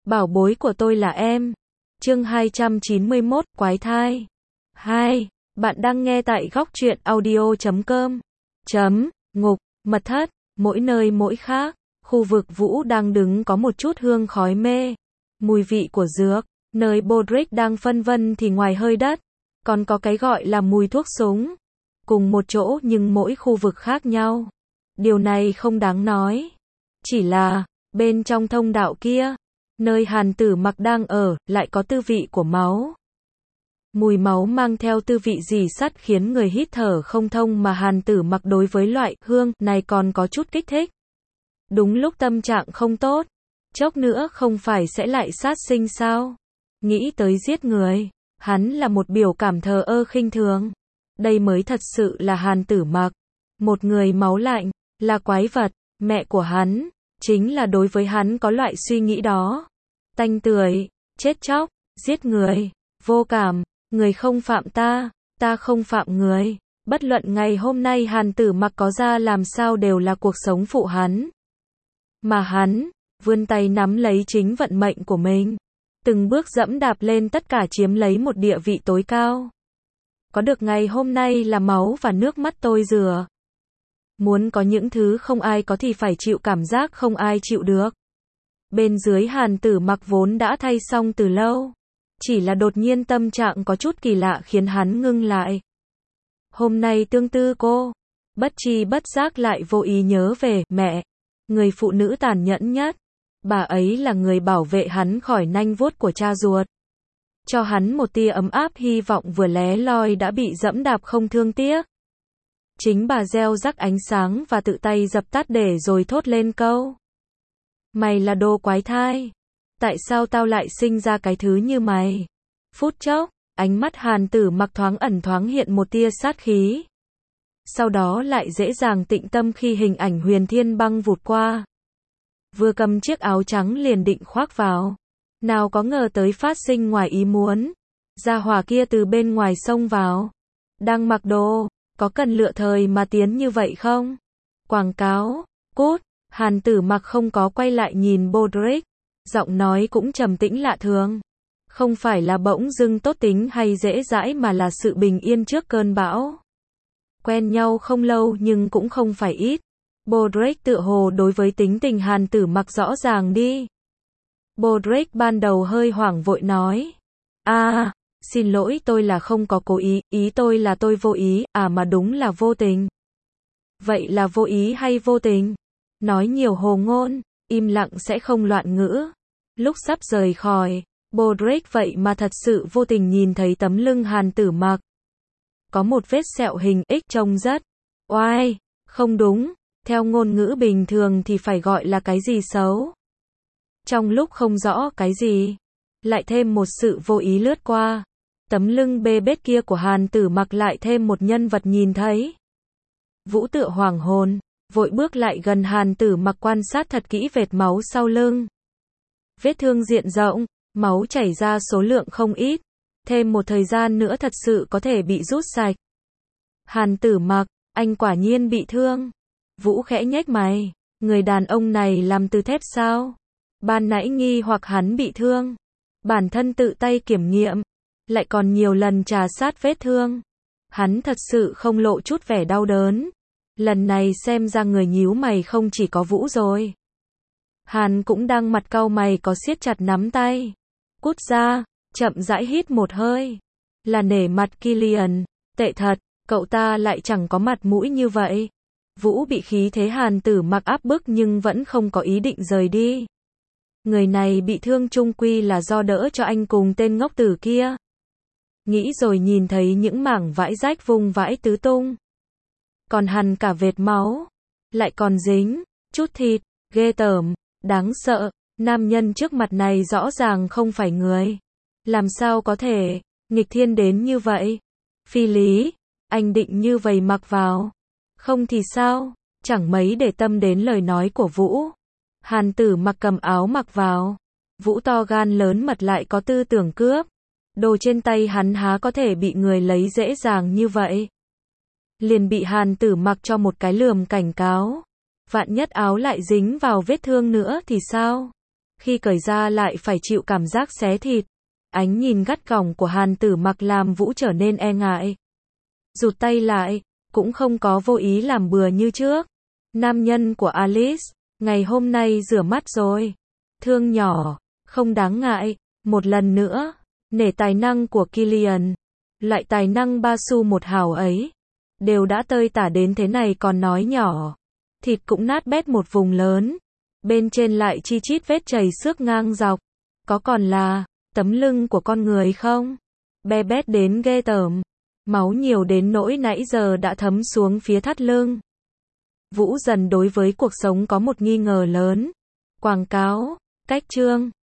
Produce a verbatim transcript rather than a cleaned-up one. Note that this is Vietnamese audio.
Bảo bối của tôi là em. Chương hai trăm chín mươi mốt, Quái thai. hai. Bạn đang nghe tại góc truyện audio chấm com. Chấm, ngục, mật thất, mỗi nơi mỗi khác. Khu vực Vũ đang đứng có một chút hương khói mê. Mùi vị của dược. Nơi Bodrick đang phân vân thì ngoài hơi đất, còn có cái gọi là mùi thuốc súng. Cùng một chỗ nhưng mỗi khu vực khác nhau. Điều này không đáng nói. Chỉ là, bên trong thông đạo kia, nơi Hàn Tử Mặc đang ở, lại có tư vị của máu. Mùi máu mang theo tư vị rỉ sắt khiến người hít thở không thông mà Hàn Tử Mặc đối với loại hương này còn có chút kích thích. Đúng lúc tâm trạng không tốt, chốc nữa không phải sẽ lại sát sinh sao? Nghĩ tới giết người, hắn là một biểu cảm thờ ơ khinh thường. Đây mới thật sự là Hàn Tử Mặc, một người máu lạnh, là quái vật, mẹ của hắn, chính là đối với hắn có loại suy nghĩ đó. Tanh tưởi, chết chóc, giết người, vô cảm, người không phạm ta, ta không phạm người. Bất luận ngày hôm nay Hàn Tử Mặc có ra làm sao đều là cuộc sống phụ hắn. Mà hắn, vươn tay nắm lấy chính vận mệnh của mình. Từng bước dẫm đạp lên tất cả chiếm lấy một địa vị tối cao. Có được ngày hôm nay là máu và nước mắt tôi rửa. Muốn có những thứ không ai có thì phải chịu cảm giác không ai chịu được. Bên dưới Hàn Tử Mặc vốn đã thay xong từ lâu. Chỉ là đột nhiên tâm trạng có chút kỳ lạ khiến hắn ngưng lại. Hôm nay tương tư cô, bất tri bất giác lại vô ý nhớ về mẹ, người phụ nữ tàn nhẫn nhất. Bà ấy là người bảo vệ hắn khỏi nanh vuốt của cha ruột. Cho hắn một tia ấm áp hy vọng vừa lé loi đã bị dẫm đạp không thương tiếc. Chính bà gieo rắc ánh sáng và tự tay dập tắt để rồi thốt lên câu. Mày là đồ quái thai. Tại sao tao lại sinh ra cái thứ như mày? Phút chốc, ánh mắt Hàn Tử Mặc thoáng ẩn thoáng hiện một tia sát khí. Sau đó lại dễ dàng tĩnh tâm khi hình ảnh Huyền Thiên Băng vụt qua. Vừa cầm chiếc áo trắng liền định khoác vào. Nào có ngờ tới phát sinh ngoài ý muốn. Gia hỏa kia từ bên ngoài xông vào. Đang mặc đồ, có cần lựa thời mà tiến như vậy không? Quảng cáo, cút. Hàn Tử Mặc không có quay lại nhìn Bodrick. Giọng nói cũng trầm tĩnh lạ thường. Không phải là bỗng dưng tốt tính hay dễ dãi mà là sự bình yên trước cơn bão. Quen nhau không lâu nhưng cũng không phải ít. Bodrick tựa hồ đối với tính tình Hàn Tử Mặc rõ ràng đi. Bodrick ban đầu hơi hoảng vội nói. À, xin lỗi tôi là không có cố ý, ý tôi là tôi vô ý, à mà đúng là vô tình. Vậy là vô ý hay vô tình? Nói nhiều hồ ngôn, im lặng sẽ không loạn ngữ. Lúc sắp rời khỏi, Bodrick vậy mà thật sự vô tình nhìn thấy tấm lưng Hàn Tử Mặc. Có một vết sẹo hình X trông rất oai, không đúng. Theo ngôn ngữ bình thường thì phải gọi là cái gì xấu. Trong lúc không rõ cái gì, lại thêm một sự vô ý lướt qua. Tấm lưng bê bết kia của Hàn Tử Mặc lại thêm một nhân vật nhìn thấy. Vũ tựa hoảng hồn, vội bước lại gần Hàn Tử Mặc quan sát thật kỹ vệt máu sau lưng. Vết thương diện rộng, máu chảy ra số lượng không ít. Thêm một thời gian nữa thật sự có thể bị rút sạch. Hàn Tử Mặc, anh quả nhiên bị thương. Vũ khẽ nhếch mày, người đàn ông này làm từ thép sao? Ban nãy nghi hoặc hắn bị thương. Bản thân tự tay kiểm nghiệm, lại còn nhiều lần trà sát vết thương. Hắn thật sự không lộ chút vẻ đau đớn. Lần này xem ra người nhíu mày không chỉ có Vũ rồi. Hàn cũng đang mặt cau mày có siết chặt nắm tay. Cút ra, chậm rãi hít một hơi. Là nể mặt Killian, tệ thật, cậu ta lại chẳng có mặt mũi như vậy. Vũ bị khí thế Hàn Tử Mặc áp bức nhưng vẫn không có ý định rời đi. Người này bị thương chung quy là do đỡ cho anh cùng tên ngốc tử kia. Nghĩ rồi nhìn thấy những mảng vãi rách vùng vãi tứ tung. Còn hằn cả vệt máu. Lại còn dính chút thịt, ghê tởm, đáng sợ. Nam nhân trước mặt này rõ ràng không phải người. Làm sao có thể nghịch thiên đến như vậy? Phi lý, anh định như vậy mặc vào. Không thì sao? Chẳng mấy để tâm đến lời nói của Vũ. Hàn Tử Mặc cầm áo mặc vào. Vũ to gan lớn mật lại có tư tưởng cướp. Đồ trên tay hắn há có thể bị người lấy dễ dàng như vậy. Liền bị Hàn Tử Mặc cho một cái lườm cảnh cáo. Vạn nhất áo lại dính vào vết thương nữa thì sao? khi cởi ra lại phải chịu cảm giác xé thịt. Ánh nhìn gắt gỏng của Hàn Tử Mặc làm Vũ trở nên e ngại. Rụt tay lại, cũng không có vô ý làm bừa như trước. Nam nhân của Alice, ngày hôm nay rửa mắt rồi. Thương nhỏ, không đáng ngại, một lần nữa, nể tài năng của Killian. Loại tài năng ba xu một hào ấy, đều đã tơi tả đến thế này còn nói nhỏ. Thịt cũng nát bét một vùng lớn, bên trên lại chi chít vết chảy xước ngang dọc. Có còn là tấm lưng của con người không? Be bét đến ghê tởm, máu nhiều đến nỗi nãy giờ đã thấm xuống phía thắt lưng. Vũ dần đối với cuộc sống có một nghi ngờ lớn. Quảng cáo, cách chương